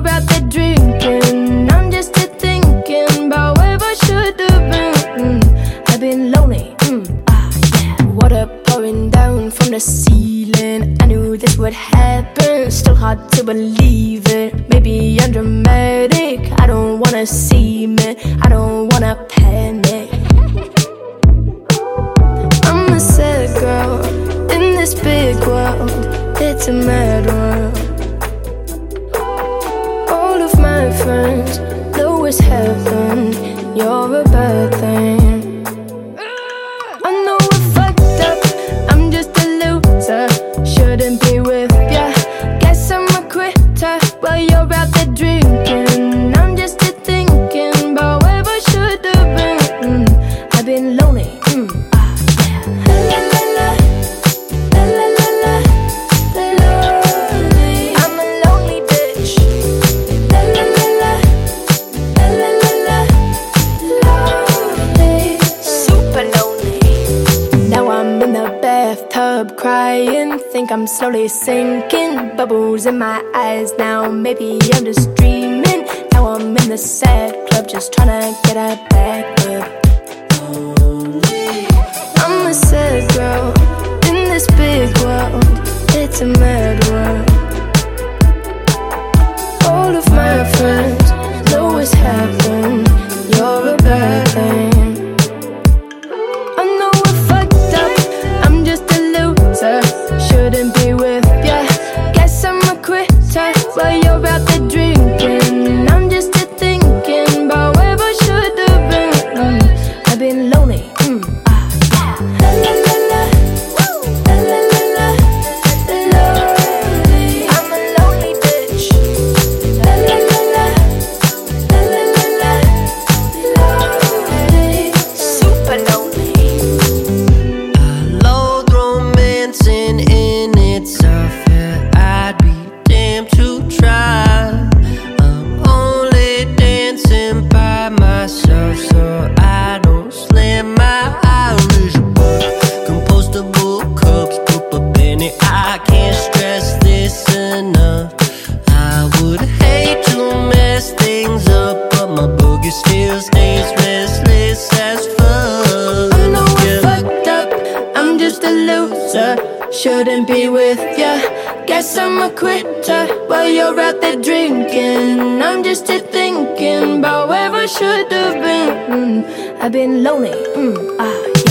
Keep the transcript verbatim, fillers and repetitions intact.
you're out there drinking, I'm just here thinking about where I should have been. mm, I've been lonely, mm, ah yeah. Water pouring down from the ceiling, I knew this would happen, still hard to believe it. Maybe I'm dramatic, I don't wanna see me, I don't wanna panic. I'm a sad girl in this big world, it's a mad world. All of my friends know it's heaven, you're a bad thing. I know I fucked up, I'm just a loser, shouldn't be with ya. Guess I'm a quitter while you're out there drinking, I'm just here thinking about where I should have been. mm, I've been lonely, mm, ah yeah. La la la, la la la la, lonely. I'm a lonely bitch. La la la la, la la la la, lonely. Super lonely. Now I'm in the bathtub crying, think I'm slowly sinking, bubbles in my eyes now, maybe I'm just dreaming. Now I'm in the sad club, just tryna get a back up. I'm a sad girl in this big world, it's a mad world. All of my friends know it's happened, you're a bad thing. I know I fucked up, I'm just a loser, shouldn't be with ya. Guess I'm a quitter while you're out there drinking, I'm just here thinking about where I should have been. mm, I've been lonely, mm, ah yeah. La la la la, la la la la, lonely. I'm a lonely bitch. La la la la, la la la la, lonely. Super lonely. I loathe romancing in itself, yeah, I'd be damned to try. I'm only dancing by myself, so I don't slam my Irish bar. Compostable cups, put a penny, I can't stress this enough. I would hate to mess things up, but my boogie still stays restless as fuck. I know I Yeah. fucked up, I'm just a loser, shouldn't be with ya. Guess I'm a quitter while you're out there drinking, I'm just here thinking about where I should have been. mm, I've been lonely, mm, ah